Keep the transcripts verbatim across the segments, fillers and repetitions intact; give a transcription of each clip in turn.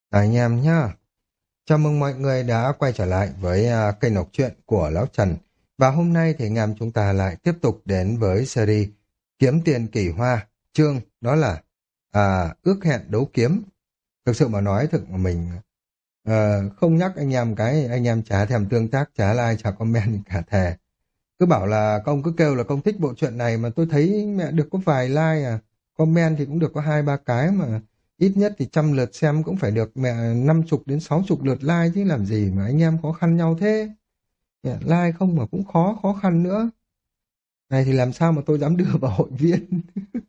Anh em nhá, chào mừng mọi người đã quay trở lại với à, kênh đọc truyện của Lão Trần. Và hôm nay thì anh em chúng ta lại tiếp tục đến với series Kiếm Tiền Kỳ Hoa, chương đó là à, Ước Hẹn Đấu Kiếm. Thực sự mà nói thực mà mình ờ, không nhắc anh em cái anh em chả thèm tương tác, chả like, chả comment cả thề. Cứ bảo là công cứ kêu là công thích bộ truyện này mà tôi thấy mẹ được có vài like à, comment thì cũng được có hai ba cái mà ít nhất thì trăm lượt xem cũng phải được mẹ năm chục đến sáu chục lượt like chứ làm gì mà anh em khó khăn nhau thế. Mẹ, like không mà cũng khó khó khăn nữa. Này thì làm sao mà tôi dám đưa vào hội viên.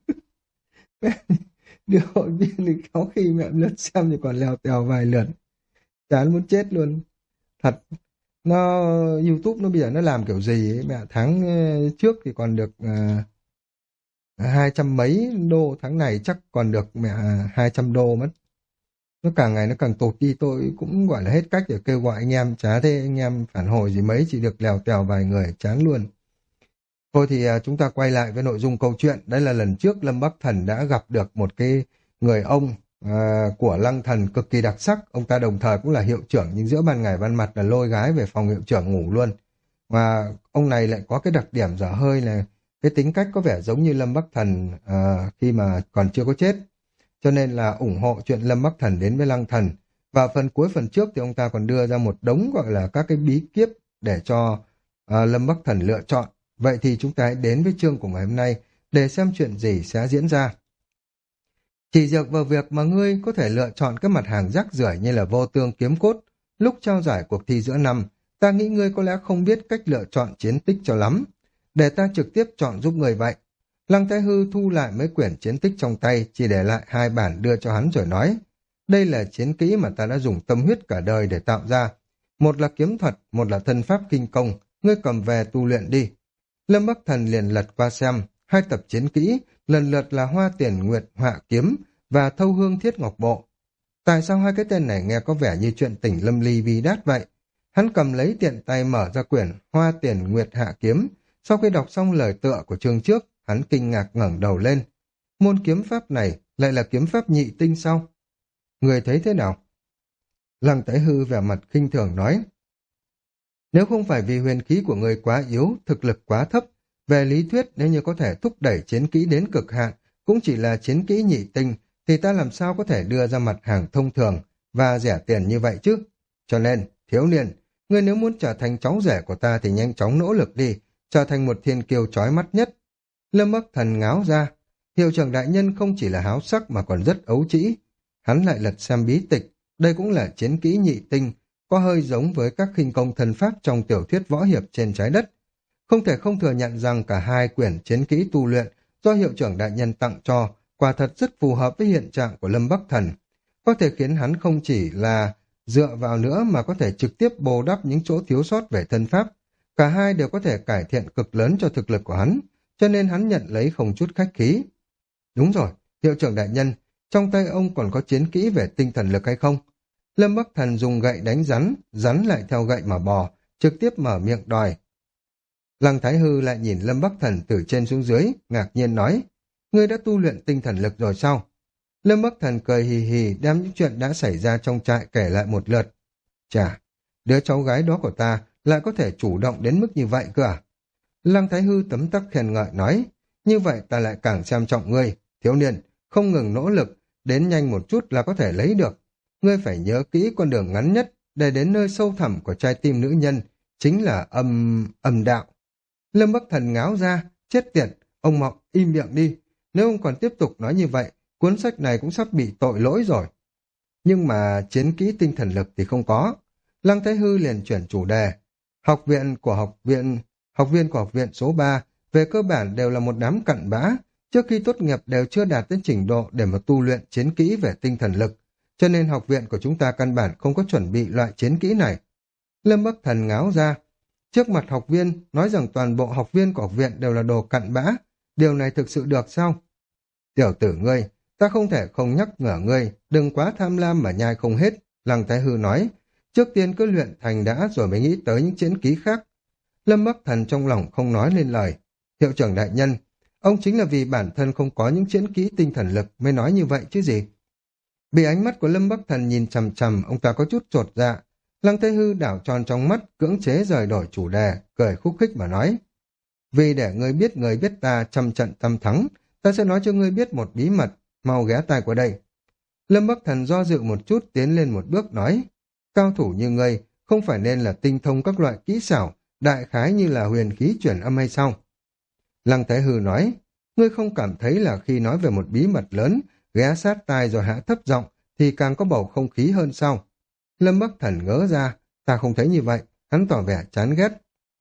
Đưa hội viên thì có khi mẹ lượt xem thì còn lèo tèo vài lượt, chán muốn chết luôn thật. Nó YouTube nó bây giờ nó làm kiểu gì ấy mẹ, tháng ờ, trước thì còn được ờ, hai trăm mấy đô, tháng này chắc còn được mẹ hai trăm đô mất. Nó càng ngày nó càng tụt đi, tôi cũng gọi là hết cách để kêu gọi anh em, chả thế anh em phản hồi gì mấy, chỉ được lèo tèo vài người, chán luôn. Thôi thì à, chúng ta quay lại với nội dung câu chuyện. Đây là lần trước Lâm Bắc Thần đã gặp được một cái người ông à, của Lăng Thần cực kỳ đặc sắc. Ông ta đồng thời cũng là hiệu trưởng, nhưng giữa ban ngày ban mặt là lôi gái về phòng hiệu trưởng ngủ luôn. Và ông này lại có cái đặc điểm dở hơi là cái tính cách có vẻ giống như Lâm Bắc Thần à, khi mà còn chưa có chết. Cho nên là ủng hộ chuyện Lâm Bắc Thần đến với Lăng Thần. Và phần cuối phần trước thì ông ta còn đưa ra một đống gọi là các cái bí kíp để cho à, Lâm Bắc Thần lựa chọn. Vậy thì chúng ta hãy đến với chương của ngày hôm nay để xem chuyện gì sẽ diễn ra. Chỉ dược vào việc mà ngươi có thể lựa chọn các mặt hàng rác rưởi như là vô tương kiếm cốt. Lúc trao giải cuộc thi giữa năm, ta nghĩ ngươi có lẽ không biết cách lựa chọn chiến tích cho lắm. Để ta trực tiếp chọn giúp ngươi vậy. Lăng Thái Hư thu lại mấy quyển chiến tích trong tay, chỉ để lại hai bản đưa cho hắn rồi nói. Đây là chiến kỹ mà ta đã dùng tâm huyết cả đời để tạo ra. Một là kiếm thuật, một là thân pháp kinh công, ngươi cầm về tu luyện đi. Lâm Bắc Thần liền lật qua xem, hai tập chiến kỹ, lần lượt là Hoa Tiền Nguyệt Họa Kiếm và Thâu Hương Thiết Ngọc Bộ. Tại sao hai cái tên này nghe có vẻ như chuyện tỉnh lâm ly bi đát vậy? Hắn cầm lấy tiện tay mở ra quyển Hoa Tiền Nguyệt Hạ Kiếm. Sau khi đọc xong lời tựa của chương trước, hắn kinh ngạc ngẩng đầu lên. Môn kiếm pháp này lại là kiếm pháp nhị tinh sao? Người thấy thế nào? Lăng Tái Hư vẻ mặt khinh thường nói. Nếu không phải vì huyền khí của người quá yếu, thực lực quá thấp, về lý thuyết nếu như có thể thúc đẩy chiến kỹ đến cực hạn, cũng chỉ là chiến kỹ nhị tinh, thì ta làm sao có thể đưa ra mặt hàng thông thường và rẻ tiền như vậy chứ? Cho nên, thiếu niên, ngươi nếu muốn trở thành cháu rể của ta thì nhanh chóng nỗ lực đi, trở thành một thiên kiêu chói mắt nhất. Lâm Bắc Thần ngáo ra, hiệu trưởng đại nhân không chỉ là háo sắc mà còn rất ấu trĩ. Hắn lại lật xem bí tịch, đây cũng là chiến kỹ nhị tinh, có hơi giống với các khinh công thần pháp trong tiểu thuyết võ hiệp trên trái đất. Không thể không thừa nhận rằng cả hai quyển chiến kỹ tu luyện do hiệu trưởng đại nhân tặng cho quả thật rất phù hợp với hiện trạng của Lâm Bắc Thần, có thể khiến hắn không chỉ là dựa vào nữa mà có thể trực tiếp bù đắp những chỗ thiếu sót về thân pháp. Cả hai đều có thể cải thiện cực lớn cho thực lực của hắn, cho nên hắn nhận lấy không chút khách khí. Đúng rồi, hiệu trưởng đại nhân, trong tay ông còn có chiến kỹ về tinh thần lực hay không? Lâm Bắc Thần dùng gậy đánh rắn, rắn lại theo gậy mà bò, trực tiếp mở miệng đòi. Lăng Thái Hư lại nhìn Lâm Bắc Thần từ trên xuống dưới, ngạc nhiên nói, ngươi đã tu luyện tinh thần lực rồi sao? Lâm Bắc Thần cười hì hì đem những chuyện đã xảy ra trong trại kể lại một lượt. Chà, đứa cháu gái đó của ta lại có thể chủ động đến mức như vậy cơ à? Lăng Thái Hư tấm tắc khen ngợi nói, như vậy ta lại càng xem trọng ngươi, thiếu niên, không ngừng nỗ lực, đến nhanh một chút là có thể lấy được. Ngươi phải nhớ kỹ con đường ngắn nhất để đến nơi sâu thẳm của trái tim nữ nhân, chính là âm... âm đạo. Lâm Bắc Thần ngáo ra, chết tiệt, ông Mộng, im miệng đi. Nếu ông còn tiếp tục nói như vậy, cuốn sách này cũng sắp bị tội lỗi rồi. Nhưng mà chiến kỹ tinh thần lực thì không có. Lăng Thái Hư liền chuyển chủ đề. Học viện của học viện, học viên của học viện số ba, về cơ bản đều là một đám cặn bã, trước khi tốt nghiệp đều chưa đạt đến trình độ để mà tu luyện chiến kỹ về tinh thần lực. Cho nên học viện của chúng ta căn bản không có chuẩn bị loại chiến kỹ này. Lâm Bắc Thần ngáo ra. Trước mặt học viên, nói rằng toàn bộ học viên của học viện đều là đồ cặn bã. Điều này thực sự được sao? Tiểu tử ngươi, ta không thể không nhắc nhở ngươi, đừng quá tham lam mà nhai không hết. Lăng Thái Hư nói, trước tiên cứ luyện thành đã rồi mới nghĩ tới những chiến kỹ khác. Lâm Bắc Thần trong lòng không nói lên lời. Hiệu trưởng đại nhân, ông chính là vì bản thân không có những chiến kỹ tinh thần lực mới nói như vậy chứ gì? Bị ánh mắt của Lâm Bắc Thần nhìn chằm chằm, ông ta có chút chột dạ. Lăng Thế Hư đảo tròn trong mắt, cưỡng chế rời đổi chủ đề, cười khúc khích mà nói. Vì để ngươi biết người biết ta trăm trận trăm thắng, ta sẽ nói cho ngươi biết một bí mật, mau ghé tai qua đây. Lâm Bắc Thần do dự một chút tiến lên một bước nói, cao thủ như ngươi không phải nên là tinh thông các loại kỹ xảo, đại khái như là huyền khí chuyển âm hay sao? Lăng Thế Hư nói, ngươi không cảm thấy là khi nói về một bí mật lớn, ghé sát tai rồi hạ thấp giọng thì càng có bầu không khí hơn sao? Lâm Bắc Thần ngỡ ra, ta không thấy như vậy, hắn tỏ vẻ chán ghét.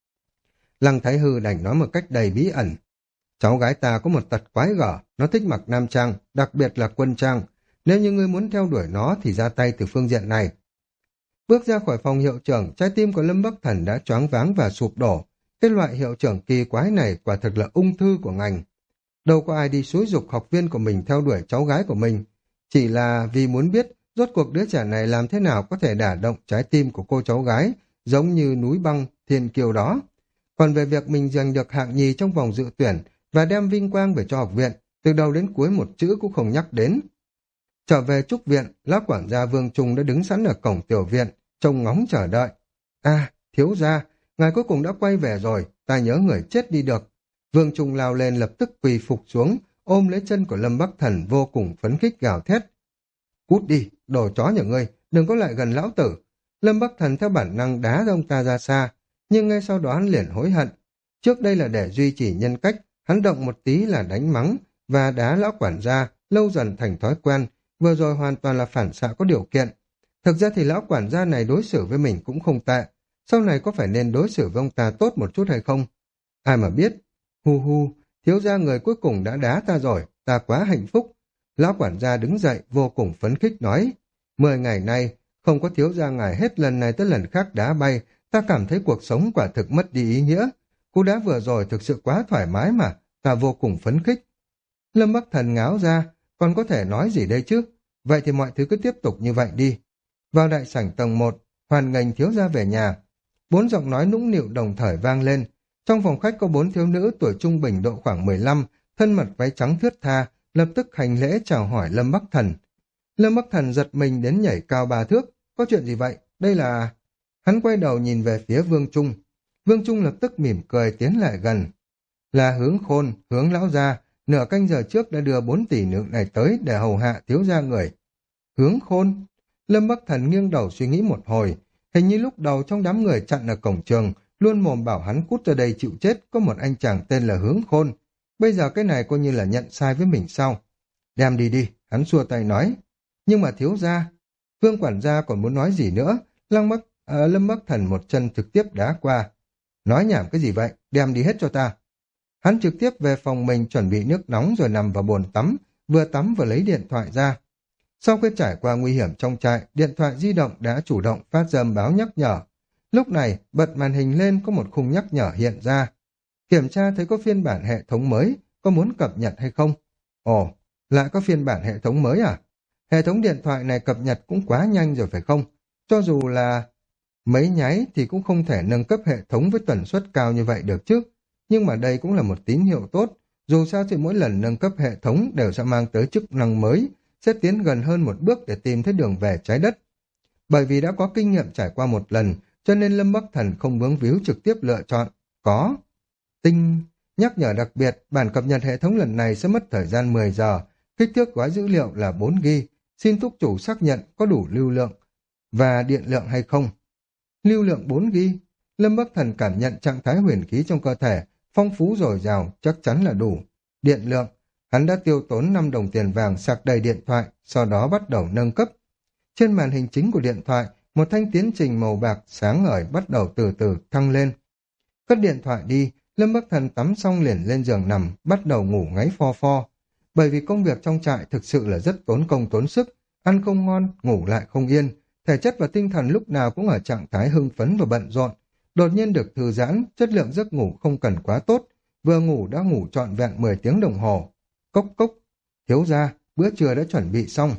Lăng Thái Hư đành nói một cách đầy bí ẩn. Cháu gái ta có một tật quái gở, nó thích mặc nam trang, đặc biệt là quân trang. Nếu như ngươi muốn theo đuổi nó thì ra tay từ phương diện này. Bước ra khỏi phòng hiệu trưởng, trái tim của Lâm Bắc Thần đã choáng váng và sụp đổ. Cái loại hiệu trưởng kỳ quái này quả thực là ung thư của ngành. Đâu có ai đi xúi giục học viên của mình theo đuổi cháu gái của mình. Chỉ là vì muốn biết rốt cuộc đứa trẻ này làm thế nào có thể đả động trái tim của cô cháu gái, giống như núi băng thiên kiều đó. Còn về việc mình giành được hạng nhì trong vòng dự tuyển và đem vinh quang về cho học viện, từ đầu đến cuối một chữ cũng không nhắc đến. Trở về trúc viện, lão quản gia Vương Trung đã đứng sẵn ở cổng tiểu viện, trông ngóng chờ đợi. À, thiếu gia, ngài cuối cùng đã quay về rồi, ta nhớ người chết đi được. Vương Trung lao lên lập tức quỳ phục xuống, ôm lấy chân của Lâm Bắc Thần vô cùng phấn khích gào thét. Cút đi, đồ chó nhà ngươi, đừng có lại gần lão tử. Lâm Bắc Thần theo bản năng đá ông ta ra xa, nhưng ngay sau đó hắn liền hối hận. Trước đây là để duy trì nhân cách, hắn động một tí là đánh mắng và đá lão quản gia, lâu dần thành thói quen, vừa rồi hoàn toàn là phản xạ có điều kiện. Thực ra thì lão quản gia này đối xử với mình cũng không tệ, sau này có phải nên đối xử với ông ta tốt một chút hay không? Ai mà biết, hu hu, thiếu gia người cuối cùng đã đá ta rồi, ta quá hạnh phúc. Lão quản gia đứng dậy vô cùng phấn khích nói, mười ngày nay, không có thiếu gia ngài hết lần này tới lần khác đá bay, ta cảm thấy cuộc sống quả thực mất đi ý nghĩa. Cú đá vừa rồi thực sự quá thoải mái mà, ta vô cùng phấn khích. Lâm Bắc Thần ngáo ra, còn có thể nói gì đây chứ? Vậy thì mọi thứ cứ tiếp tục như vậy đi. Vào đại sảnh tầng một, hoan nghênh thiếu gia về nhà. Bốn giọng nói nũng nịu đồng thời vang lên. Trong phòng khách có bốn thiếu nữ tuổi trung bình độ khoảng mười lăm, thân mật váy trắng thướt tha, lập tức hành lễ chào hỏi Lâm Bắc Thần. Lâm Bắc Thần giật mình đến nhảy cao ba thước. Có chuyện gì vậy? Đây là... Hắn quay đầu nhìn về phía Vương Trung. Vương Trung lập tức mỉm cười tiến lại gần. Là Hướng Khôn, Hướng lão gia, nửa canh giờ trước đã đưa bốn tỷ nữ này tới để hầu hạ thiếu gia người. Hướng Khôn? Lâm Bắc Thần nghiêng đầu suy nghĩ một hồi. Hình như lúc đầu trong đám người chặn ở cổng trường, luôn mồm bảo hắn cút ra đây chịu chết, có một anh chàng tên là Hướng Khôn. Bây giờ cái này coi như là nhận sai với mình sao? Đem đi đi, hắn xua tay nói. Nhưng mà thiếu gia, Vương quản gia còn muốn nói gì nữa? Lăng Bắc, à, Lâm Bắc Thần một chân trực tiếp đá qua. Nói nhảm cái gì vậy? Đem đi hết cho ta. Hắn trực tiếp về phòng mình chuẩn bị nước nóng rồi nằm vào bồn tắm, vừa tắm vừa lấy điện thoại ra. Sau khi trải qua nguy hiểm trong trại, điện thoại di động đã chủ động phát ra âm báo nhắc nhở. Lúc này, bật màn hình lên có một khung nhắc nhở hiện ra. Kiểm tra thấy có phiên bản hệ thống mới, có muốn cập nhật hay không? Ồ, lại có phiên bản hệ thống mới à? Hệ thống điện thoại này cập nhật cũng quá nhanh rồi phải không? Cho dù là mấy nháy thì cũng không thể nâng cấp hệ thống với tần suất cao như vậy được chứ. Nhưng mà đây cũng là một tín hiệu tốt. Dù sao thì mỗi lần nâng cấp hệ thống đều sẽ mang tới chức năng mới, sẽ tiến gần hơn một bước để tìm thấy đường về trái đất. Bởi vì đã có kinh nghiệm trải qua một lần, cho nên Lâm Bắc Thần không vướng víu trực tiếp lựa chọn. Có. Tinh. Nhắc nhở đặc biệt, bản cập nhật hệ thống lần này sẽ mất thời gian mười giờ. Kích thước gói dữ liệu là bốn gi ga bai. Xin túc chủ xác nhận có đủ lưu lượng và điện lượng hay không. Lưu lượng bốn gi ga bai. Lâm Bắc Thần cảm nhận trạng thái huyền khí trong cơ thể, phong phú dồi dào, chắc chắn là đủ. Điện lượng. Hắn đã tiêu tốn năm đồng tiền vàng sạc đầy điện thoại, sau đó bắt đầu nâng cấp. Trên màn hình chính của điện thoại, một thanh tiến trình màu bạc sáng ngời bắt đầu từ từ thăng lên. Cất điện thoại đi, Lâm Bắc Thần tắm xong liền lên giường nằm, bắt đầu ngủ ngáy pho pho. Bởi vì công việc trong trại thực sự là rất tốn công tốn sức, ăn không ngon, ngủ lại không yên, thể chất và tinh thần lúc nào cũng ở trạng thái hưng phấn và bận rộn. Đột nhiên được thư giãn, chất lượng giấc ngủ không cần quá tốt, vừa ngủ đã ngủ trọn vẹn mười tiếng đồng hồ. Cốc cốc, thiếu gia, bữa trưa đã chuẩn bị xong.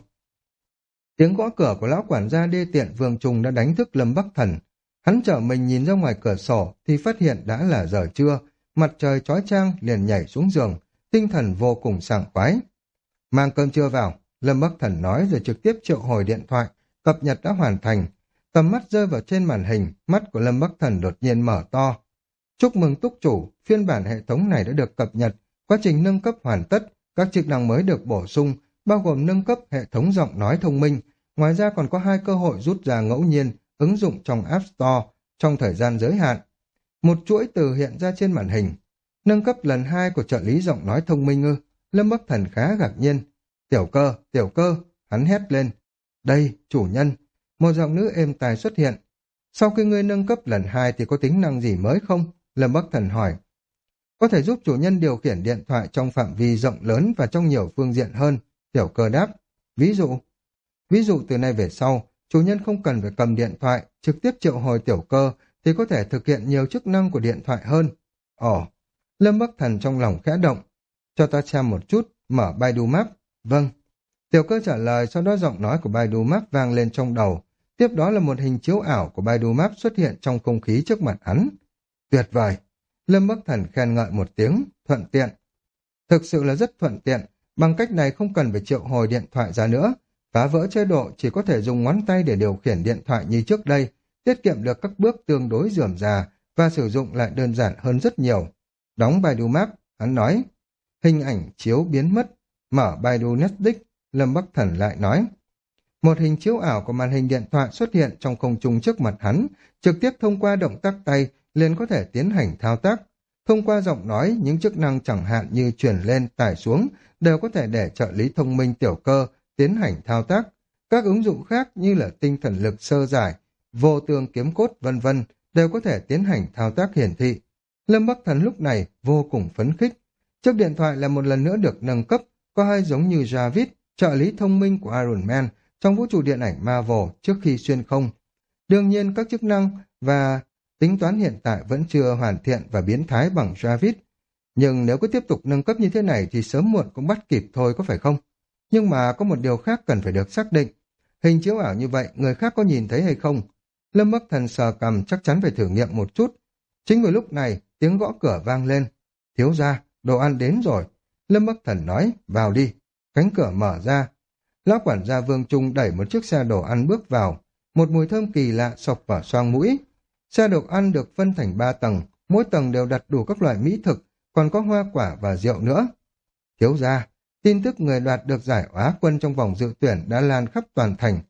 Tiếng gõ cửa của lão quản gia đê tiện Vương Trung đã đánh thức Lâm Bắc Thần. Hắn trở mình nhìn ra ngoài cửa sổ thì phát hiện đã là giờ trưa, mặt trời chói chang liền nhảy xuống giường, tinh thần vô cùng sảng khoái. Mang cơm trưa vào, Lâm Bắc Thần nói rồi trực tiếp triệu hồi điện thoại, cập nhật đã hoàn thành. Tầm mắt rơi vào trên màn hình, mắt của Lâm Bắc Thần đột nhiên mở to. Chúc mừng túc chủ, phiên bản hệ thống này đã được cập nhật, quá trình nâng cấp hoàn tất, các chức năng mới được bổ sung, bao gồm nâng cấp hệ thống giọng nói thông minh. Ngoài ra còn có hai cơ hội rút ra ngẫu nhiên, ứng dụng trong App Store trong thời gian giới hạn. Một chuỗi từ hiện ra trên màn hình. Nâng cấp lần hai của trợ lý giọng nói thông minh ư? Lâm Bắc Thần khá ngạc nhiên. Tiểu cơ, tiểu cơ, hắn hét lên. Đây, chủ nhân. Một giọng nữ êm tai xuất hiện. Sau khi ngươi nâng cấp lần hai thì có tính năng gì mới không? Lâm Bắc Thần hỏi. Có thể giúp chủ nhân điều khiển điện thoại trong phạm vi rộng lớn và trong nhiều phương diện hơn. Tiểu cơ đáp. Ví dụ? Ví dụ từ nay về sau, chủ nhân không cần phải cầm điện thoại, trực tiếp triệu hồi tiểu cơ thì có thể thực hiện nhiều chức năng của điện thoại hơn. Ồ, Lâm Bắc Thần trong lòng khẽ động. Cho ta xem một chút, mở Baidu Maps. Vâng. Tiểu cơ trả lời, sau đó giọng nói của Baidu Maps vang lên trong đầu. Tiếp đó là một hình chiếu ảo của Baidu Maps xuất hiện trong không khí trước mặt hắn. Tuyệt vời. Lâm Bắc Thần khen ngợi một tiếng, thuận tiện. Thực sự là rất thuận tiện, bằng cách này không cần phải triệu hồi điện thoại ra nữa. Phá vỡ chế độ chỉ có thể dùng ngón tay để điều khiển điện thoại như trước đây, tiết kiệm được các bước tương đối rườm rà và sử dụng lại đơn giản hơn rất nhiều. Đóng Baidu Maps, hắn nói. Hình ảnh chiếu biến mất, mở Baidu Netdisk, Lâm Bắc Thần lại nói. Một hình chiếu ảo của màn hình điện thoại xuất hiện trong không trung trước mặt hắn, trực tiếp thông qua động tác tay liền có thể tiến hành thao tác. Thông qua giọng nói, những chức năng chẳng hạn như chuyển lên, tải xuống đều có thể để trợ lý thông minh tiểu cơ tiến hành thao tác. Các ứng dụng khác như là tinh thần lực sơ giải, vô tương kiếm cốt vân vân đều có thể tiến hành thao tác hiển thị. Lâm Bắc Thần lúc này vô cùng phấn khích. Chiếc điện thoại là một lần nữa được nâng cấp, có hai giống như Jarvis, trợ lý thông minh của Iron Man trong vũ trụ điện ảnh Marvel trước khi xuyên không. Đương nhiên các chức năng và tính toán hiện tại vẫn chưa hoàn thiện và biến thái bằng Jarvis. Nhưng nếu cứ tiếp tục nâng cấp như thế này thì sớm muộn cũng bắt kịp thôi, có phải không? Nhưng mà có một điều khác cần phải được xác định. Hình chiếu ảo như vậy, người khác có nhìn thấy hay không? Lâm Bắc Thần sờ cằm, chắc chắn phải thử nghiệm một chút. Chính vào lúc này, tiếng gõ cửa vang lên. Thiếu gia, đồ ăn đến rồi. Lâm Bắc Thần nói, vào đi. Cánh cửa mở ra. Lão quản gia Vương Trung đẩy một chiếc xe đồ ăn bước vào. Một mùi thơm kỳ lạ sộc vào xoang mũi. Xe đồ ăn được phân thành ba tầng, mỗi tầng đều đặt đủ các loại mỹ thực, còn có hoa quả và rượu nữa. Thiếu gia, tin tức người đoạt được giải Á quân trong vòng dự tuyển đã lan khắp toàn thành.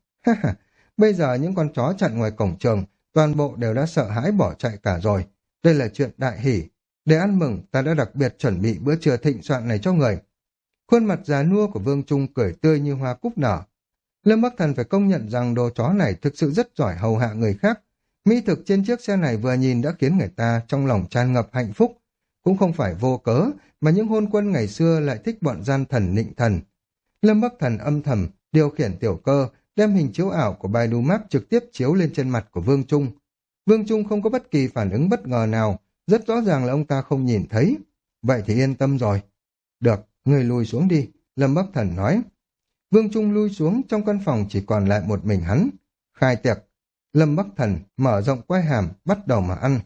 Bây giờ những con chó chặn ngoài cổng trường, toàn bộ đều đã sợ hãi bỏ chạy cả rồi. Đây là chuyện đại hỷ. Để ăn mừng, ta đã đặc biệt chuẩn bị bữa trưa thịnh soạn này cho người. Khuôn mặt già nua của Vương Trung cười tươi như hoa cúc nở. Lâm Bắc Thần phải công nhận rằng đồ chó này thực sự rất giỏi hầu hạ người khác. Mỹ thực trên chiếc xe này vừa nhìn đã khiến người ta trong lòng tràn ngập hạnh phúc. Cũng không phải vô cớ, mà những hôn quân ngày xưa lại thích bọn gian thần nịnh thần. Lâm Bắc Thần âm thầm, điều khiển tiểu cơ, đem hình chiếu ảo của Baidu Maps trực tiếp chiếu lên trên mặt của Vương Trung. Vương Trung không có bất kỳ phản ứng bất ngờ nào, rất rõ ràng là ông ta không nhìn thấy. Vậy thì yên tâm rồi. Được, người lùi xuống đi, Lâm Bắc Thần nói. Vương Trung lui xuống, trong căn phòng chỉ còn lại một mình hắn. Khai tiệc. Lâm Bắc Thần mở rộng quai hàm, bắt đầu mà ăn.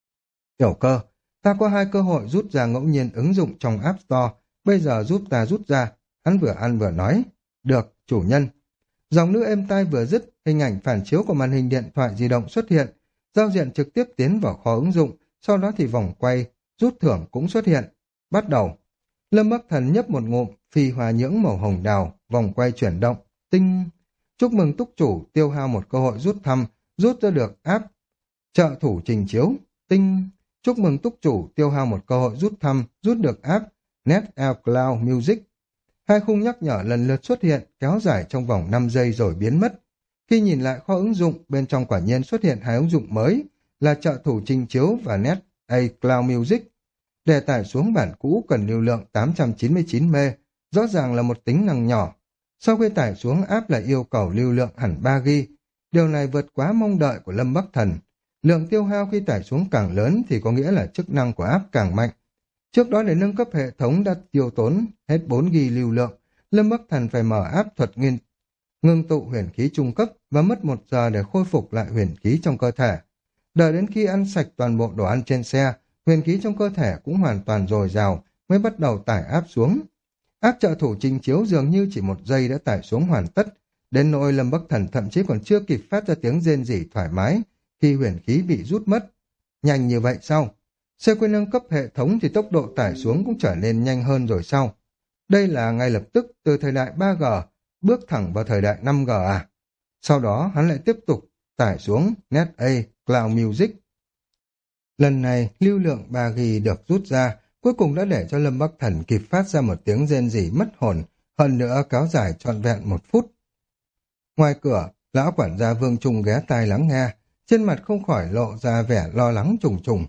Tiểu cơ, ta có hai cơ hội rút ra ngẫu nhiên ứng dụng trong App Store, bây giờ giúp ta rút ra. Hắn vừa ăn vừa nói. Được, chủ nhân. Dòng nữ êm tai vừa dứt, hình ảnh phản chiếu của màn hình điện thoại di động xuất hiện. Giao diện trực tiếp tiến vào kho ứng dụng, sau đó thì vòng quay, rút thưởng cũng xuất hiện. Bắt đầu. Lâm Bắc Thần nhấp một ngụm, phi hòa nhưỡng màu hồng đào, vòng quay chuyển động. Tinh! Chúc mừng túc chủ tiêu hao một cơ hội rút thăm, rút ra được app trợ thủ trình chiếu. Tinh! Chúc mừng túc chủ tiêu hao một cơ hội rút thăm, rút được app NetAir Cloud Music. Hai khung nhắc nhở lần lượt xuất hiện, kéo dài trong vòng năm giây rồi biến mất. Khi nhìn lại kho ứng dụng, bên trong quả nhiên xuất hiện hai ứng dụng mới là trợ thủ trình chiếu và NetAir Cloud Music. Để tải xuống bản cũ cần lưu lượng tám trăm chín mươi chín mê, rõ ràng là một tính năng nhỏ. Sau khi tải xuống, app lại yêu cầu lưu lượng hẳn ba gi ga bai. Điều này vượt quá mong đợi của Lâm Bắc Thần. Lượng tiêu hao khi tải xuống càng lớn thì có nghĩa là chức năng của app càng mạnh. Trước đó để nâng cấp hệ thống đã tiêu tốn hết bốn gi ga bai lưu lượng, Lâm Bắc Thần phải mở app thuật nghiên ngưng tụ huyền khí trung cấp và mất một giờ để khôi phục lại huyền khí trong cơ thể. Đợi đến khi ăn sạch toàn bộ đồ ăn trên xe, huyền khí trong cơ thể cũng hoàn toàn dồi dào mới bắt đầu tải app xuống. Áp trợ thủ trình chiếu dường như chỉ một giây đã tải xuống hoàn tất, đến nỗi Lâm Bắc Thần thậm chí còn chưa kịp phát ra tiếng rên rỉ thoải mái khi huyền khí bị rút mất. Nhanh như vậy sao? Sau khi nâng cấp hệ thống thì tốc độ tải xuống cũng trở nên nhanh hơn rồi sao? Đây là ngay lập tức từ thời đại ba G bước thẳng vào thời đại năm G à? Sau đó hắn lại tiếp tục tải xuống NetA Cloud Music. Lần này lưu lượng ba gi được rút ra, cuối cùng đã để cho Lâm Bắc Thần kịp phát ra một tiếng rên rỉ mất hồn, hơn nữa kéo dài trọn vẹn một phút. Ngoài cửa, lão quản gia Vương Trung ghé tai lắng nghe, trên mặt không khỏi lộ ra vẻ lo lắng trùng trùng.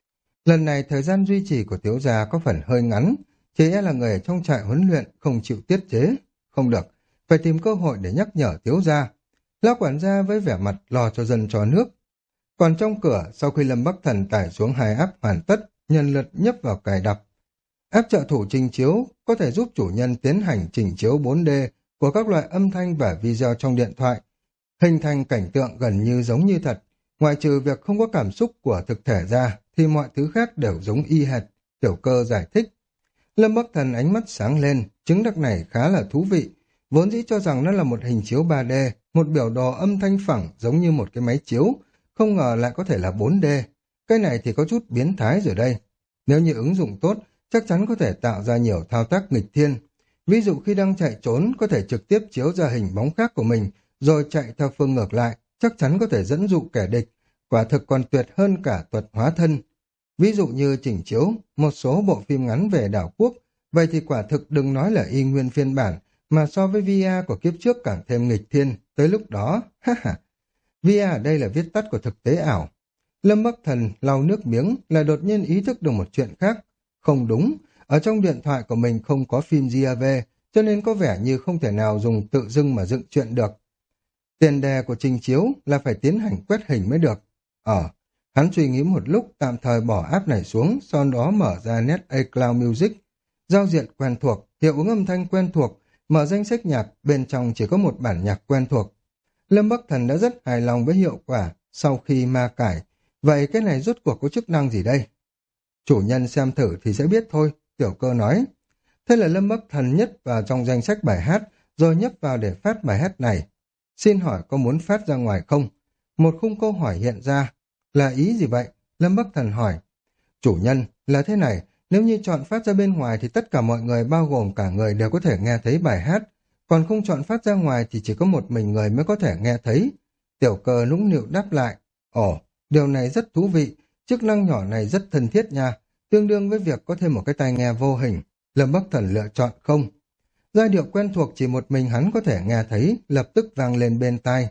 Lần này thời gian duy trì của thiếu gia có phần hơi ngắn, chỉ e là người ở trong trại huấn luyện không chịu tiết chế. Không được, phải tìm cơ hội để nhắc nhở thiếu gia. Lão quản gia với vẻ mặt lo cho dân cho nước. Còn trong cửa, sau khi Lâm Bắc Thần tải xuống hai áp hoàn tất, nhân lượt nhấp vào cài đặt. Áp trợ thủ trình chiếu có thể giúp chủ nhân tiến hành chỉnh chiếu bốn D của các loại âm thanh và video trong điện thoại, hình thành cảnh tượng gần như giống như thật. Ngoại trừ việc không có cảm xúc của thực thể ra, thì mọi thứ khác đều giống y hệt, Tiểu Cơ giải thích. Lâm Bắc Thần ánh mắt sáng lên, chứng đắc này khá là thú vị. Vốn dĩ cho rằng nó là một hình chiếu ba D, một biểu đồ âm thanh phẳng giống như một cái máy chiếu, không ngờ lại có thể là bốn D. Cái này thì có chút biến thái rồi đây. Nếu như ứng dụng tốt, chắc chắn có thể tạo ra nhiều thao tác nghịch thiên. Ví dụ khi đang chạy trốn, có thể trực tiếp chiếu ra hình bóng khác của mình, rồi chạy theo phương ngược lại, chắc chắn có thể dẫn dụ kẻ địch, quả thực còn tuyệt hơn cả thuật hóa thân. Ví dụ như chỉnh chiếu một số bộ phim ngắn về đảo quốc, vậy thì quả thực đừng nói là y nguyên phiên bản, mà so với vê rờ của kiếp trước càng thêm nghịch thiên, tới lúc đó, ha ha. vê rờ ở đây là viết tắt của thực tế ảo. Lâm Bắc Thần lau nước miếng là đột nhiên ý thức được một chuyện khác. Không đúng, ở trong điện thoại của mình không có phim giê a vê, cho nên có vẻ như không thể nào dùng tự dưng mà dựng chuyện được. Tiền đề của trình chiếu là phải tiến hành quét hình mới được. Ờ, hắn suy nghĩ một lúc tạm thời bỏ app này xuống, sau đó mở ra NetA Cloud Music. Giao diện quen thuộc, hiệu ứng âm thanh quen thuộc, mở danh sách nhạc, bên trong chỉ có một bản nhạc quen thuộc. Lâm Bắc Thần đã rất hài lòng với hiệu quả sau khi ma cải. Vậy cái này rốt cuộc có chức năng gì đây? Chủ nhân xem thử thì sẽ biết thôi, Tiểu Cơ nói. Thế là Lâm Bắc Thần nhất vào trong danh sách bài hát, rồi nhấp vào để phát bài hát này. Xin hỏi có muốn phát ra ngoài không? Một khung câu hỏi hiện ra. Là ý gì vậy? Lâm Bắc Thần hỏi. Chủ nhân, là thế này, nếu như chọn phát ra bên ngoài thì tất cả mọi người bao gồm cả người đều có thể nghe thấy bài hát, còn không chọn phát ra ngoài thì chỉ có một mình người mới có thể nghe thấy. Tiểu Cơ nũng nịu đáp lại. Ồ, điều này rất thú vị, chức năng nhỏ này rất thân thiết nha, tương đương với việc có thêm một cái tai nghe vô hình. Lâm Bắc Thần lựa chọn không. Giai điệu quen thuộc chỉ một mình hắn có thể nghe thấy, lập tức vang lên bên tai.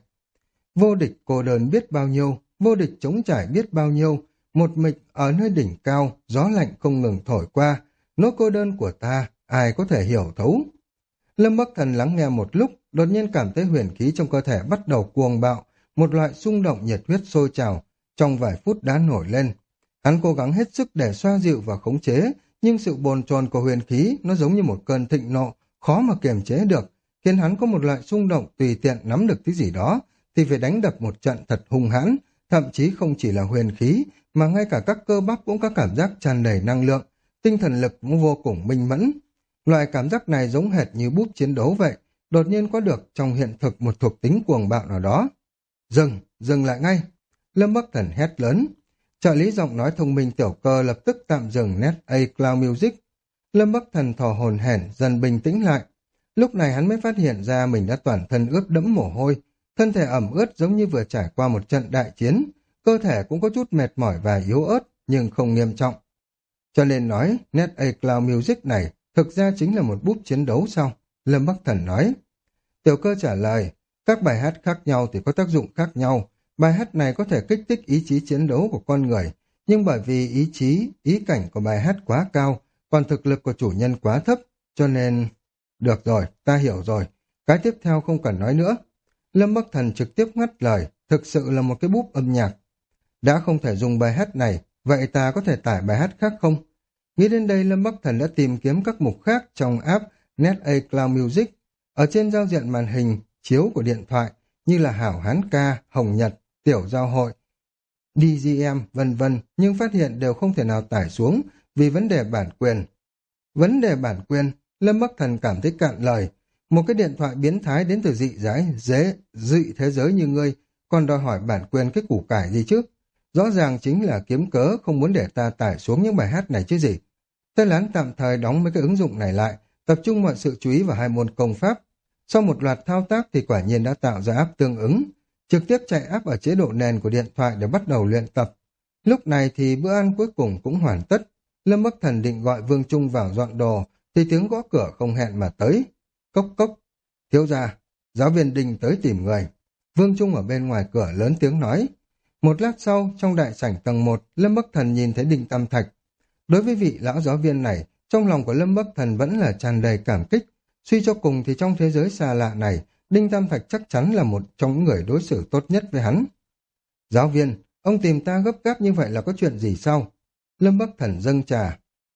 Vô địch cô đơn biết bao nhiêu, vô địch chống trải biết bao nhiêu, một mình ở nơi đỉnh cao, gió lạnh không ngừng thổi qua, nỗi cô đơn của ta, ai có thể hiểu thấu. Lâm Bắc Thần lắng nghe một lúc, đột nhiên cảm thấy huyền khí trong cơ thể bắt đầu cuồng bạo, một loại xung động nhiệt huyết sôi trào, trong vài phút đã nổi lên. Hắn cố gắng hết sức để xoa dịu và khống chế, nhưng sự bồn chồn của huyền khí nó giống như một cơn thịnh nộ, khó mà kiềm chế được, khiến hắn có một loại xung động tùy tiện nắm được cái gì đó, thì phải đánh đập một trận thật hung hãn, thậm chí không chỉ là huyền khí, mà ngay cả các cơ bắp cũng có cảm giác tràn đầy năng lượng, tinh thần lực cũng vô cùng minh mẫn. Loại cảm giác này giống hệt như búp chiến đấu vậy, đột nhiên có được trong hiện thực một thuộc tính cuồng bạo nào đó. Dừng, dừng lại ngay! Lâm Bắc Thần hét lớn. Trợ lý giọng nói thông minh Tiểu Cơ lập tức tạm dừng NetA Cloud Music. Lâm Bắc Thần thò hồn hển dần bình tĩnh lại. Lúc này hắn mới phát hiện ra mình đã toàn thân ướt đẫm mồ hôi, thân thể ẩm ướt giống như vừa trải qua một trận đại chiến, cơ thể cũng có chút mệt mỏi và yếu ớt, nhưng không nghiêm trọng. Cho nên nói, NetA Cloud Music này thực ra chính là một búp chiến đấu sao? Lâm Bắc Thần nói. Tiểu Cơ trả lời, các bài hát khác nhau thì có tác dụng khác nhau. Bài hát này có thể kích thích ý chí chiến đấu của con người, nhưng bởi vì ý chí, ý cảnh của bài hát quá cao, còn thực lực của chủ nhân quá thấp, cho nên... Được rồi, ta hiểu rồi. Cái tiếp theo không cần nói nữa. Lâm Bắc Thần trực tiếp ngắt lời, thực sự là một cái búp âm nhạc. Đã không thể dùng bài hát này, vậy ta có thể tải bài hát khác không? Nghĩ đến đây, Lâm Bắc Thần đã tìm kiếm các mục khác trong app NetA Cloud Music. Ở trên giao diện màn hình chiếu của điện thoại, như là Hảo Hán Ca, Hồng Nhật, Tiểu Giao Hội, đê giê em, vân vân, nhưng phát hiện đều không thể nào tải xuống vì vấn đề bản quyền. Vấn đề bản quyền, Lâm Bắc Thần cảm thấy cạn lời. Một cái điện thoại biến thái đến từ dị giới, dế, dị thế giới như ngươi, còn đòi hỏi bản quyền cái củ cải gì chứ? Rõ ràng chính là kiếm cớ không muốn để ta tải xuống những bài hát này chứ gì. Tên Lán tạm thời đóng mấy cái ứng dụng này lại, tập trung mọi sự chú ý vào hai môn công pháp. Sau một loạt thao tác thì quả nhiên đã tạo ra app tương ứng, trực tiếp chạy app ở chế độ nền của điện thoại để bắt đầu luyện tập. Lúc này thì bữa ăn cuối cùng cũng hoàn tất. Lâm Bắc Thần định gọi Vương Trung vào dọn đồ, thì tiếng gõ cửa không hẹn mà tới. Cốc cốc, thiếu gia, giáo viên Đinh tới tìm người. Vương Trung ở bên ngoài cửa lớn tiếng nói. Một lát sau, trong đại sảnh tầng một, Lâm Bắc Thần nhìn thấy Đinh Tam Thạch. Đối với vị lão giáo viên này, trong lòng của Lâm Bắc Thần vẫn là tràn đầy cảm kích. Suy cho cùng thì trong thế giới xa lạ này, Đinh Tam Thạch chắc chắn là một trong những người đối xử tốt nhất với hắn. Giáo viên, ông tìm ta gấp gáp như vậy là có chuyện gì sao? Lâm Bắc Thần dâng trà.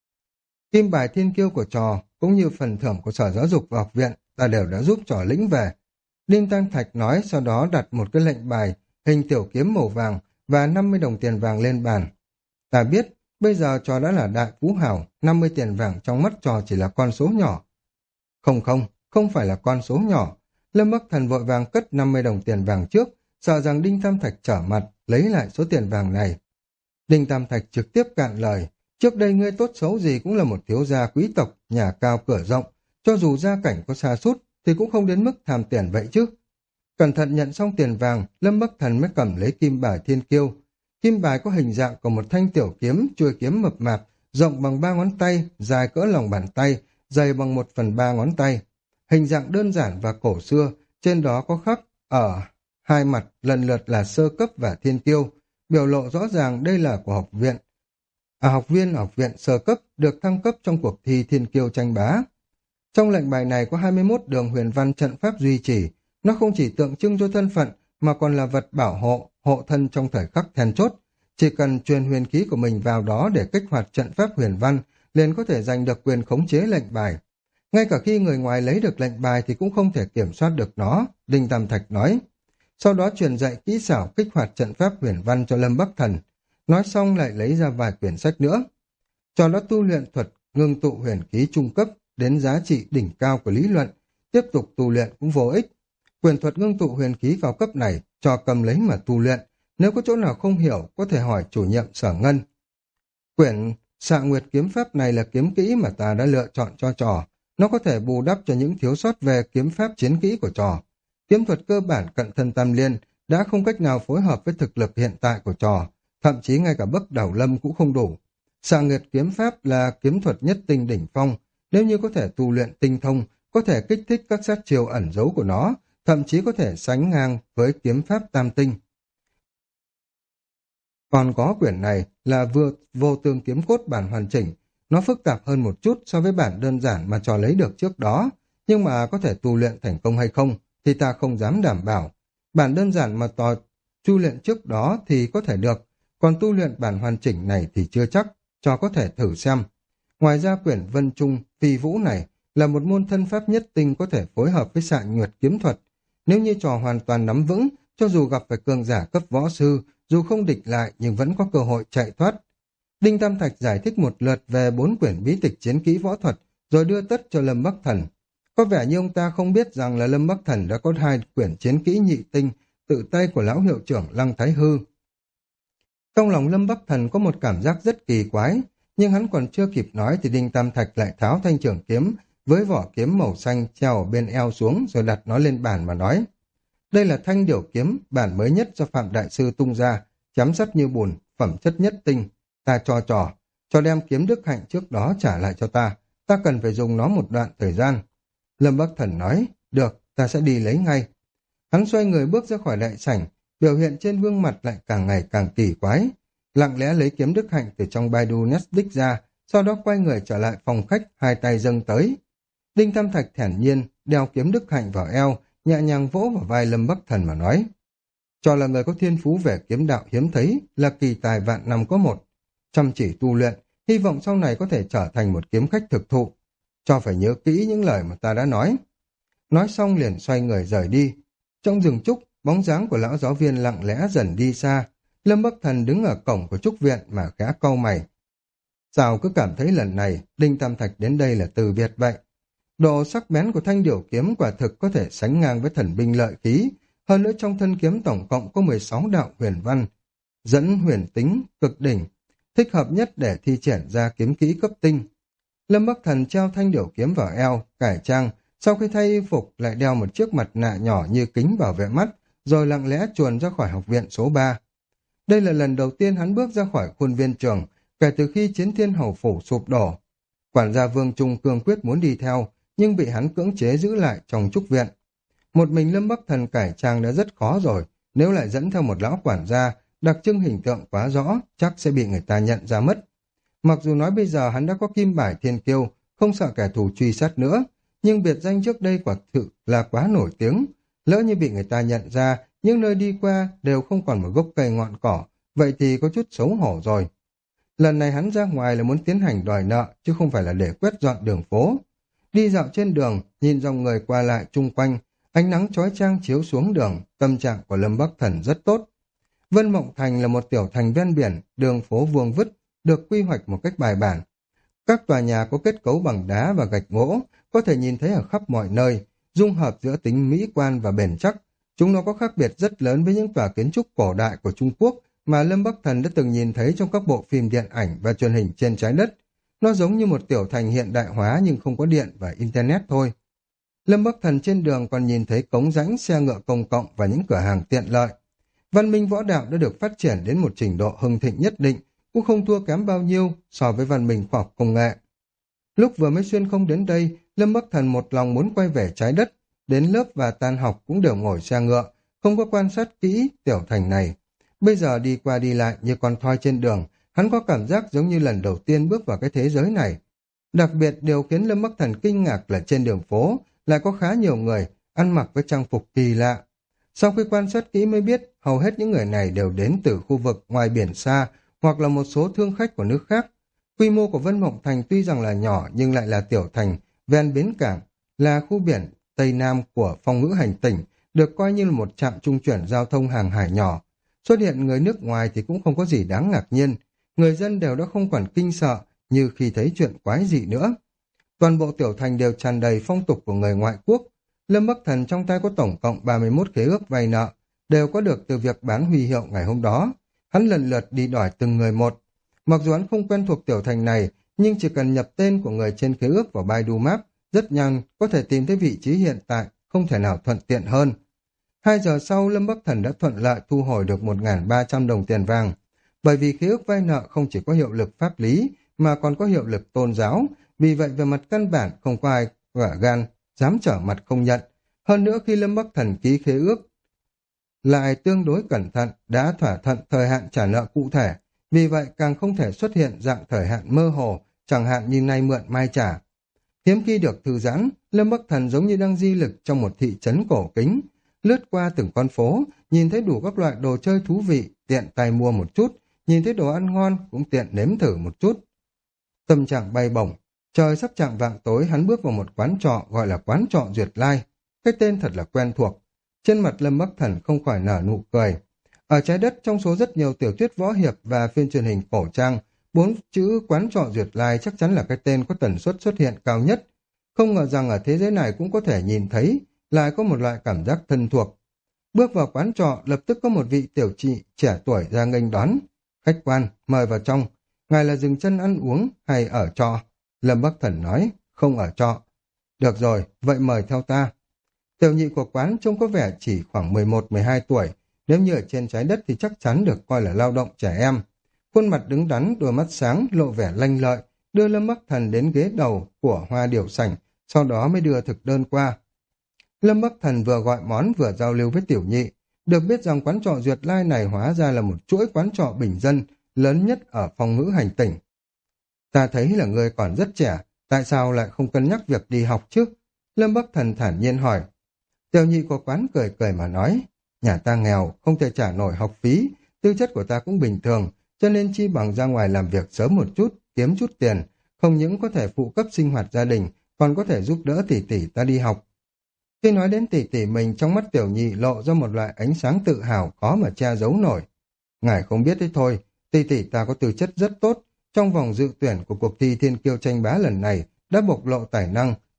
Kim bài thiên kiêu của trò, cũng như phần thưởng của Sở Giáo dục và Học viện, ta đều đã giúp trò lĩnh về. Đinh Tam Thạch nói, sau đó đặt một cái lệnh bài, hình tiểu kiếm màu vàng và năm mươi đồng tiền vàng lên bàn. Ta biết, bây giờ trò đã là đại phú hào, năm mươi tiền vàng trong mắt trò chỉ là con số nhỏ. Không không, không phải là con số nhỏ. Lâm Bắc Thần vội vàng cất năm mươi đồng tiền vàng trước, sợ rằng Đinh Tam Thạch trở mặt, lấy lại số tiền vàng này. Đinh Tam Thạch trực tiếp cạn lời, trước đây ngươi tốt xấu gì cũng là một thiếu gia quý tộc, nhà cao cửa rộng, cho dù gia cảnh có sa sút thì cũng không đến mức tham tiền vậy chứ. Cẩn thận nhận xong tiền vàng, Lâm Bắc Thần mới cầm lấy kim bài thiên kiêu. Kim bài có hình dạng của một thanh tiểu kiếm, chuôi kiếm mập mạp, rộng bằng ba ngón tay, dài cỡ lòng bàn tay, dày bằng một phần ba ngón tay. Hình dạng đơn giản và cổ xưa, trên đó có khắc ở hai mặt lần lượt là sơ cấp và thiên kiêu, biểu lộ rõ ràng đây là của học viện. À, học viên học viện sơ cấp được thăng cấp trong cuộc thi thiên kiêu tranh bá. Trong lệnh bài này có hai mươi mốt đường huyền văn trận pháp duy trì, nó không chỉ tượng trưng cho thân phận mà còn là vật bảo hộ, hộ thân trong thời khắc then chốt. Chỉ cần truyền huyền khí của mình vào đó để kích hoạt trận pháp huyền văn, liền có thể giành được quyền khống chế lệnh bài. Ngay cả khi người ngoài lấy được lệnh bài thì cũng không thể kiểm soát được nó, Đinh Tam Thạch nói. Sau đó truyền dạy kỹ xảo kích hoạt trận pháp huyền văn cho Lâm Bắc Thần. Nói xong lại lấy ra vài quyển sách nữa. Trò đã tu luyện thuật ngưng tụ huyền khí trung cấp đến giá trị đỉnh cao của lý luận, tiếp tục tu luyện cũng vô ích. Quyền thuật ngưng tụ huyền khí cao cấp này trò cầm lấy mà tu luyện, nếu có chỗ nào không hiểu có thể hỏi chủ nhiệm Sở Ngân. Quyển Xạ Nguyệt kiếm pháp này là kiếm kỹ mà ta đã lựa chọn cho trò, nó có thể bù đắp cho những thiếu sót về kiếm pháp chiến kỹ của trò. Kiếm thuật cơ bản cận thân tam liên đã không cách nào phối hợp với thực lực hiện tại của trò, thậm chí ngay cả bậc đảo lâm cũng không đủ. Xạ Nguyệt kiếm pháp là kiếm thuật nhất tinh đỉnh phong, nếu như có thể tu luyện tinh thông, có thể kích thích các sát chiêu ẩn giấu của nó, thậm chí có thể sánh ngang với kiếm pháp tam tinh. Còn có quyển này là vừa vô tương kiếm cốt bản hoàn chỉnh, nó phức tạp hơn một chút so với bản đơn giản mà trò lấy được trước đó, nhưng mà có thể tu luyện thành công hay không thì ta không dám đảm bảo. Bản đơn giản mà trò tu luyện trước đó thì có thể được, còn tu luyện bản hoàn chỉnh này thì chưa chắc, trò có thể thử xem. Ngoài ra quyển Vân Trung Phi Vũ này là một môn thân pháp nhất tinh có thể phối hợp với Xạ Nguyệt kiếm thuật. Nếu như trò hoàn toàn nắm vững, cho dù gặp phải cường giả cấp võ sư, dù không địch lại nhưng vẫn có cơ hội chạy thoát. Đinh Tam Thạch giải thích một lượt về bốn quyển bí tịch chiến kỹ võ thuật, rồi đưa tất cho Lâm Bắc Thần. Có vẻ như ông ta không biết rằng là Lâm Bắc Thần đã có hai quyển chiến kỹ nhị tinh, tự tay của lão hiệu trưởng Lăng Thái Hư. Trong lòng Lâm Bắc Thần có một cảm giác rất kỳ quái, nhưng hắn còn chưa kịp nói thì Đinh Tam Thạch lại tháo thanh trường kiếm với vỏ kiếm màu xanh treo ở bên eo xuống rồi đặt nó lên bàn mà nói. Đây là thanh điểu kiếm, bản mới nhất do Phạm Đại Sư tung ra, chám sắt như bùn, phẩm chất nhất tinh. Ta cho trò, cho đem kiếm đức hạnh trước đó trả lại cho ta, ta cần phải dùng nó một đoạn thời gian. Lâm Bắc Thần nói, được, ta sẽ đi lấy ngay. Hắn xoay người bước ra khỏi đại sảnh, biểu hiện trên gương mặt lại càng ngày càng kỳ quái. Lặng lẽ lấy kiếm đức hạnh từ trong Baidu Netflix ra, sau đó quay người trở lại phòng khách, hai tay dâng tới. Đinh Tam Thạch thản nhiên, đeo kiếm đức hạnh vào eo, nhẹ nhàng vỗ vào vai Lâm Bắc Thần mà nói. Cho là người có thiên phú về kiếm đạo hiếm thấy, là kỳ tài vạn năm có một. Chăm chỉ tu luyện, hy vọng sau này có thể trở thành một kiếm khách thực thụ. Cho phải nhớ kỹ những lời mà ta đã nói. Nói xong liền xoay người rời đi. Trong rừng trúc, bóng dáng của lão giáo viên lặng lẽ dần đi xa. Lâm Bắc Thần đứng ở cổng của trúc viện mà khẽ cau mày. Sao cứ cảm thấy lần này Đinh Tam Thạch đến đây là từ biệt vậy? Độ sắc bén của thanh điểu kiếm quả thực có thể sánh ngang với thần binh lợi khí, hơn nữa trong thân kiếm tổng cộng có mười sáu đạo huyền văn, dẫn huyền tính, cực đỉnh, thích hợp nhất để thi triển ra kiếm kỹ cấp tinh. Lâm Bắc Thần treo thanh điểu kiếm vào eo, cải trang, sau khi thay y phục lại đeo một chiếc mặt nạ nhỏ như kính bảo vệ mắt, rồi lặng lẽ chuồn ra khỏi học viện số ba. Đây là lần đầu tiên hắn bước ra khỏi khuôn viên trường, kể từ khi chiến thiên hầu phủ sụp đổ. Quản gia Vương Trung cương quyết muốn đi theo, nhưng bị hắn cưỡng chế giữ lại trong trúc viện. Một mình Lâm Bắc Thần cải trang đã rất khó rồi, nếu lại dẫn theo một lão quản gia, đặc trưng hình tượng quá rõ, chắc sẽ bị người ta nhận ra mất. Mặc dù nói bây giờ hắn đã có kim bài thiên kiêu, không sợ kẻ thù truy sát nữa, nhưng biệt danh trước đây quả thực là quá nổi tiếng. Lỡ như bị người ta nhận ra, những nơi đi qua đều không còn một gốc cây ngọn cỏ, vậy thì có chút xấu hổ rồi. Lần này hắn ra ngoài là muốn tiến hành đòi nợ, chứ không phải là để quét dọn đường phố. Đi dạo trên đường, nhìn dòng người qua lại chung quanh, ánh nắng chói chang chiếu xuống đường, tâm trạng của Lâm Bắc Thần rất tốt. Vân Mộng Thành là một tiểu thành ven biển, đường phố vuông vức, được quy hoạch một cách bài bản. Các tòa nhà có kết cấu bằng đá và gạch gỗ, có thể nhìn thấy ở khắp mọi nơi, dung hợp giữa tính mỹ quan và bền chắc. Chúng nó có khác biệt rất lớn với những tòa kiến trúc cổ đại của Trung Quốc mà Lâm Bắc Thần đã từng nhìn thấy trong các bộ phim điện ảnh và truyền hình trên trái đất. Nó giống như một tiểu thành hiện đại hóa nhưng không có điện và internet thôi. Lâm Bắc Thần trên đường còn nhìn thấy cống rãnh, xe ngựa công cộng và những cửa hàng tiện lợi. Văn minh võ đạo đã được phát triển đến một trình độ hưng thịnh nhất định, cũng không thua kém bao nhiêu so với văn minh khoa học công nghệ. Lúc vừa mới xuyên không đến đây, Lâm Bắc Thần một lòng muốn quay về trái đất, đến lớp và tan học cũng đều ngồi xe ngựa, không có quan sát kỹ tiểu thành này. Bây giờ đi qua đi lại như con thoi trên đường, hắn có cảm giác giống như lần đầu tiên bước vào cái thế giới này. Đặc biệt điều khiến Lâm Bắc Thần kinh ngạc là trên đường phố lại có khá nhiều người ăn mặc với trang phục kỳ lạ. Sau khi quan sát kỹ mới biết hầu hết những người này đều đến từ khu vực ngoài biển xa hoặc là một số thương khách của nước khác. Quy mô của Vân Mộng Thành tuy rằng là nhỏ nhưng lại là tiểu thành, ven bến cảng, là khu biển Tây Nam của phong ngữ hành tỉnh, được coi như là một trạm trung chuyển giao thông hàng hải nhỏ. Xuất hiện người nước ngoài thì cũng không có gì đáng ngạc nhiên, người dân đều đã không còn kinh sợ như khi thấy chuyện quái dị nữa. Toàn bộ tiểu thành đều tràn đầy phong tục của người ngoại quốc. Lâm Bắc Thần trong tay có tổng cộng ba mươi mốt khế ước vay nợ, đều có được từ việc bán huy hiệu ngày hôm đó. Hắn lần lượt đi đòi từng người một. Mặc dù hắn không quen thuộc tiểu thành này, nhưng chỉ cần nhập tên của người trên khế ước vào Baidu Map, rất nhanh có thể tìm thấy vị trí hiện tại, không thể nào thuận tiện hơn. Hai giờ sau, Lâm Bắc Thần đã thuận lợi thu hồi được một nghìn ba trăm đồng tiền vàng. Bởi vì khế ước vay nợ không chỉ có hiệu lực pháp lý, mà còn có hiệu lực tôn giáo, vì vậy về mặt căn bản không có ai gả gan, dám trở mặt không nhận. Hơn nữa khi Lâm Bắc Thần ký khế ước, lại tương đối cẩn thận, đã thỏa thuận thời hạn trả nợ cụ thể, vì vậy càng không thể xuất hiện dạng thời hạn mơ hồ, chẳng hạn như nay mượn mai trả. Hiếm khi được thư giãn, Lâm Bắc Thần giống như đang di lực trong một thị trấn cổ kính, lướt qua từng con phố, nhìn thấy đủ các loại đồ chơi thú vị, tiện tay mua một chút, nhìn thấy đồ ăn ngon cũng tiện nếm thử một chút. Tâm trạng bay bổng, trời sắp chạng vạng tối hắn bước vào một quán trọ gọi là quán trọ Duyệt Lai. Cái tên thật là quen thuộc. Trên mặt Lâm Bắc Thần không khỏi nở nụ cười. Ở trái đất trong số rất nhiều tiểu thuyết võ hiệp và phim truyền hình cổ trang, bốn chữ quán trọ Duyệt Lai chắc chắn là cái tên có tần suất xuất hiện cao nhất. Không ngờ rằng ở thế giới này cũng có thể nhìn thấy, lại có một loại cảm giác thân thuộc. Bước vào quán trọ, lập tức có một vị tiểu chị trẻ tuổi ra nghênh đón. Khách quan, mời vào trong. Ngài là dừng chân ăn uống hay ở trọ? Lâm Bắc Thần nói, không ở trọ. Được rồi, vậy mời theo ta. Tiểu nhị của quán trông có vẻ chỉ khoảng mười một mười hai tuổi, nếu như ở trên trái đất thì chắc chắn được coi là lao động trẻ em. Khuôn mặt đứng đắn, đôi mắt sáng, lộ vẻ lanh lợi, đưa Lâm Bắc Thần đến ghế đầu của hoa điểu sảnh, sau đó mới đưa thực đơn qua. Lâm Bắc Thần vừa gọi món vừa giao lưu với tiểu nhị, được biết rằng quán trọ Duyệt Lai này hóa ra là một chuỗi quán trọ bình dân, lớn nhất ở phong ngữ hành tỉnh. Ta thấy là ngươi còn rất trẻ, tại sao lại không cân nhắc việc đi học chứ? Lâm Bắc Thần thản nhiên hỏi. Tiểu nhị của quán cười cười mà nói, nhà ta nghèo, không thể trả nổi học phí, tư chất của ta cũng bình thường, cho nên chi bằng ra ngoài làm việc sớm một chút, kiếm chút tiền, không những có thể phụ cấp sinh hoạt gia đình, còn có thể giúp đỡ tỷ tỷ ta đi học. Khi nói đến tỷ tỷ mình, trong mắt tiểu nhị lộ ra một loại ánh sáng tự hào khó mà che giấu nổi. Ngài không biết đấy thôi, tỷ tỷ ta có tư chất rất tốt, trong vòng dự tuyển của cuộc thi thiên kiêu tranh bá lần này đã bộc lộ tài năng,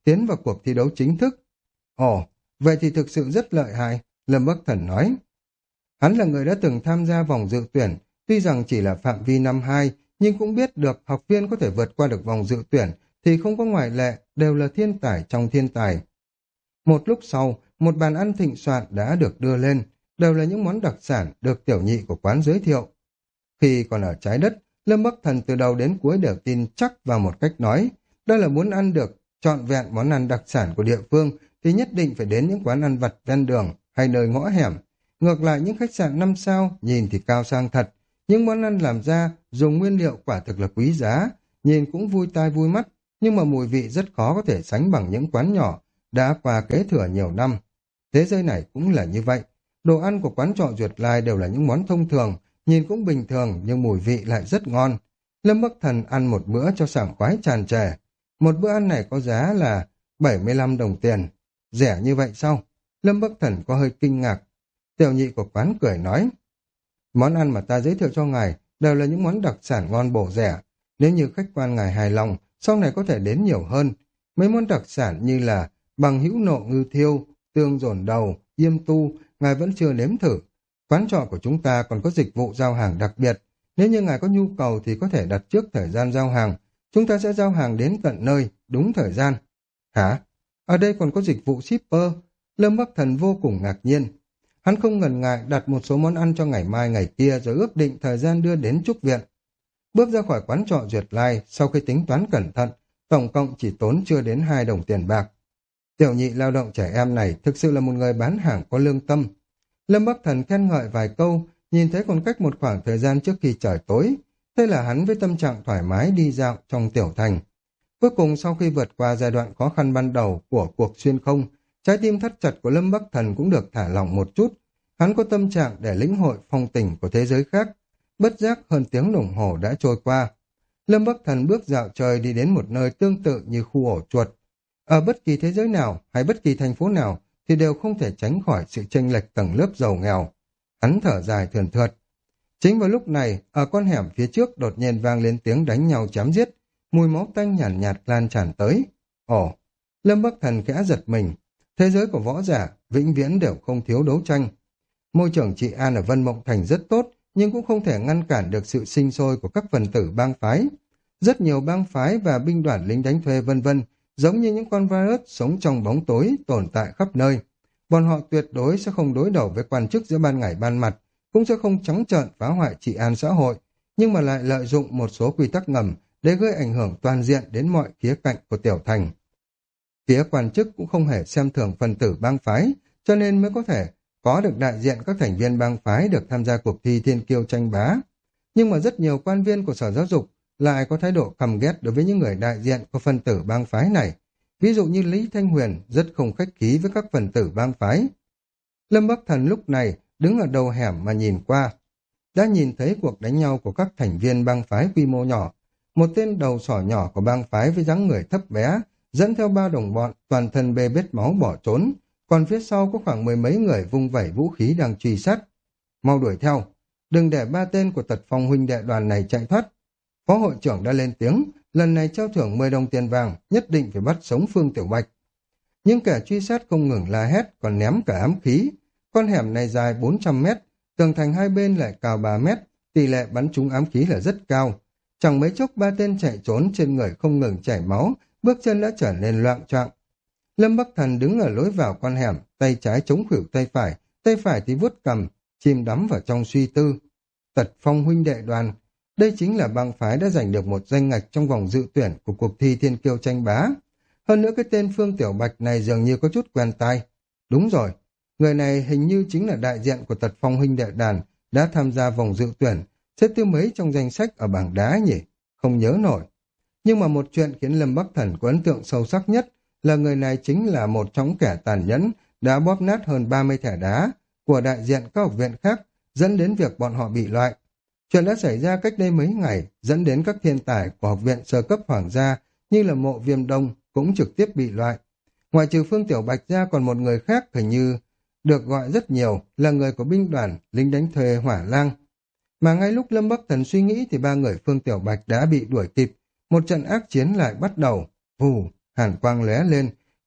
tiến vào cuộc thi đấu chính thức. Ồ, vậy thì thực sự rất lợi hại, Lâm Bắc Thần nói. Hắn là người đã từng tham gia vòng dự tuyển, tuy rằng chỉ là phạm vi năm hai, nhưng cũng biết được học viên có thể vượt qua được vòng dự tuyển thì không có ngoại lệ, đều là thiên tài trong thiên tài. Một lúc sau, một bàn ăn thịnh soạn đã được đưa lên, đều là những món đặc sản được tiểu nhị của quán giới thiệu. Khi còn ở trái đất, Lâm Bắc Thần từ đầu đến cuối đều tin chắc vào một cách nói, đó là muốn ăn được trọn vẹn món ăn đặc sản của địa phương thì nhất định phải đến những quán ăn vặt ven đường hay nơi ngõ hẻm. Ngược lại những khách sạn năm sao nhìn thì cao sang thật, những món ăn làm ra dùng nguyên liệu quả thực là quý giá, nhìn cũng vui tai vui mắt, nhưng mà mùi vị rất khó có thể sánh bằng những quán nhỏ đã qua kế thừa nhiều năm. Thế giới này cũng là như vậy, đồ ăn của quán trọ Duyệt Lai đều là những món thông thường, nhìn cũng bình thường nhưng mùi vị lại rất ngon. Lâm Bắc Thần ăn một bữa cho sảng khoái tràn trề. Một bữa ăn này có giá là bảy mươi lăm đồng tiền. Rẻ như vậy sao? Lâm Bắc Thần có hơi kinh ngạc. Tiểu nhị của quán cười nói, món ăn mà ta giới thiệu cho ngài đều là những món đặc sản ngon bổ rẻ. Nếu như khách quan ngài hài lòng, sau này có thể đến nhiều hơn. Mấy món đặc sản như là bằng hữu nộ ngư thiêu, tương dồn đầu, yêm tu, ngài vẫn chưa nếm thử. Quán trọ của chúng ta còn có dịch vụ giao hàng đặc biệt. Nếu như ngài có nhu cầu thì có thể đặt trước thời gian giao hàng. Chúng ta sẽ giao hàng đến tận nơi, đúng thời gian. Hả? Ở đây còn có dịch vụ shipper? Lâm Bắc Thần vô cùng ngạc nhiên. Hắn không ngần ngại đặt một số món ăn cho ngày mai ngày kia rồi ước định thời gian đưa đến trúc viện. Bước ra khỏi quán trọ Duyệt Lai, sau khi tính toán cẩn thận, tổng cộng chỉ tốn chưa đến hai đồng tiền bạc. Tiểu nhị lao động trẻ em này thực sự là một người bán hàng có lương tâm. Lâm Bắc Thần khen ngợi vài câu, nhìn thấy còn cách một khoảng thời gian trước khi trời tối. Thế là hắn với tâm trạng thoải mái đi dạo trong tiểu thành. Cuối cùng sau khi vượt qua giai đoạn khó khăn ban đầu của cuộc xuyên không, trái tim thắt chặt của Lâm Bắc Thần cũng được thả lỏng một chút. Hắn có tâm trạng để lĩnh hội phong tình của thế giới khác. Bất giác hơn tiếng đồng hồ đã trôi qua. Lâm Bắc Thần bước dạo trời đi đến một nơi tương tự như khu ổ chuột. Ở bất kỳ thế giới nào hay bất kỳ thành phố nào thì đều không thể tránh khỏi sự chênh lệch tầng lớp giàu nghèo. Hắn thở dài thườn thượt. Chính vào lúc này, ở con hẻm phía trước đột nhiên vang lên tiếng đánh nhau chém giết, mùi máu tanh nhàn nhạt, nhạt lan tràn tới. Ồ, Lâm Bắc Thần khẽ giật mình. Thế giới của võ giả vĩnh viễn đều không thiếu đấu tranh. Môi trường trị an ở Vân Mộng Thành rất tốt, nhưng cũng không thể ngăn cản được sự sinh sôi của các phần tử bang phái. Rất nhiều bang phái và binh đoàn lính đánh thuê vân vân, giống như những con virus sống trong bóng tối tồn tại khắp nơi. Bọn họ tuyệt đối sẽ không đối đầu với quan chức giữa ban ngày ban mặt, cũng sẽ không trắng trợn phá hoại trị an xã hội, nhưng mà lại lợi dụng một số quy tắc ngầm để gây ảnh hưởng toàn diện đến mọi khía cạnh của tiểu thành. Phía quan chức cũng không hề xem thường phần tử bang phái, cho nên mới có thể có được đại diện các thành viên bang phái được tham gia cuộc thi thiên kiêu tranh bá. Nhưng mà rất nhiều quan viên của Sở Giáo dục lại có thái độ căm ghét đối với những người đại diện của phần tử bang phái này. Ví dụ như Lý Thanh Huyền rất không khách khí với các phần tử bang phái. Lâm Bắc Thần lúc này đứng ở đầu hẻm mà nhìn qua. Đã nhìn thấy cuộc đánh nhau của các thành viên bang phái quy mô nhỏ. Một tên đầu sỏ nhỏ của bang phái với dáng người thấp bé, dẫn theo ba đồng bọn, toàn thân bê bết máu bỏ trốn. Còn phía sau có khoảng mười mấy người vung vẩy vũ khí đang truy sát. Mau đuổi theo, đừng để ba tên của Tật Phong huynh đệ đoàn này chạy thoát. Phó hội trưởng đã lên tiếng, lần này trao thưởng mười đồng tiền vàng, nhất định phải bắt sống Phương Tiểu Bạch. Nhưng kẻ truy sát không ngừng la hét, còn ném cả ám khí. Con hẻm này dài bốn trăm mét, tường thành hai bên lại cao ba mét, tỷ lệ bắn trúng ám khí là rất cao. Chẳng mấy chốc ba tên chạy trốn, trên người không ngừng chảy máu, bước chân đã trở nên loạng choạng. Lâm Bắc Thần đứng ở lối vào con hẻm, tay trái chống khuỷu tay phải, tay phải thì vuốt cằm, chìm đắm vào trong suy tư. Tật Phong huynh đệ đoàn, đây chính là bang phái đã giành được một danh ngạch trong vòng dự tuyển của cuộc thi thiên kiêu tranh bá. Hơn nữa cái tên Phương Tiểu Bạch này dường như có chút quen tai. Đúng rồi, người này hình như chính là đại diện của Tật Phong huynh đệ đoàn đã tham gia vòng dự tuyển, xếp thứ mấy trong danh sách ở bảng đá nhỉ? Không nhớ nổi. Nhưng mà một chuyện khiến Lâm Bắc Thần có ấn tượng sâu sắc nhất là người này chính là một trong kẻ tàn nhẫn đã bóp nát hơn ba mươi thẻ đá của đại diện các học viện khác, dẫn đến việc bọn họ bị loại. Chuyện đã xảy ra cách đây mấy ngày, dẫn đến các thiên tài của học viện sơ cấp hoàng gia như là Mộ Viêm Đông cũng trực tiếp bị loại. Ngoài trừ Phương Tiểu Bạch ra còn một người khác hình như được gọi rất nhiều là người của binh đoàn lính đánh thuê Hỏa Lang. Mà ngay lúc Lâm Bắc Thần suy nghĩ thì ba người Phương Tiểu Bạch đã bị đuổi kịp. Một trận ác chiến lại bắt đầu. Vù, hàn quang lóe lên,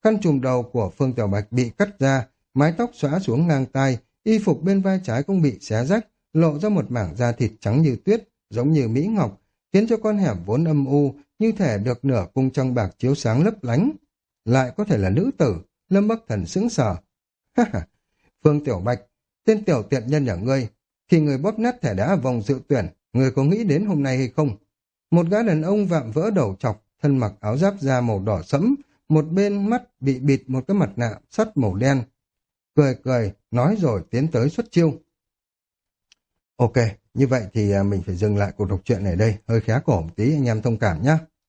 Khăn trùm đầu của Phương Tiểu Bạch bị cắt ra, mái tóc xõa xuống ngang tai, y phục bên vai trái cũng bị xé rách, lộ ra một mảng da thịt trắng như tuyết, giống như mỹ ngọc, khiến cho con hẻm vốn âm u như thể được nửa cung trăng bạc chiếu sáng lấp lánh. Lại có thể là nữ tử, Lâm Bắc Thần sững sờ. Ha ha, Phương Tiểu Bạch, tên tiểu tiện nhân nhà ngươi, khi người bóp nát thẻ đá vòng dự tuyển, người có nghĩ đến hôm nay hay không? Một gã đàn ông vạm vỡ đầu trọc, thân mặc áo giáp da màu đỏ sẫm, một bên mắt bị bịt một cái mặt nạ sắt màu đen. Cười cười, nói rồi tiến tới xuất chiêu. Ok, như vậy thì à, mình phải dừng lại cuộc đọc truyện này đây, hơi khá cổ một tí, anh em thông cảm nhé.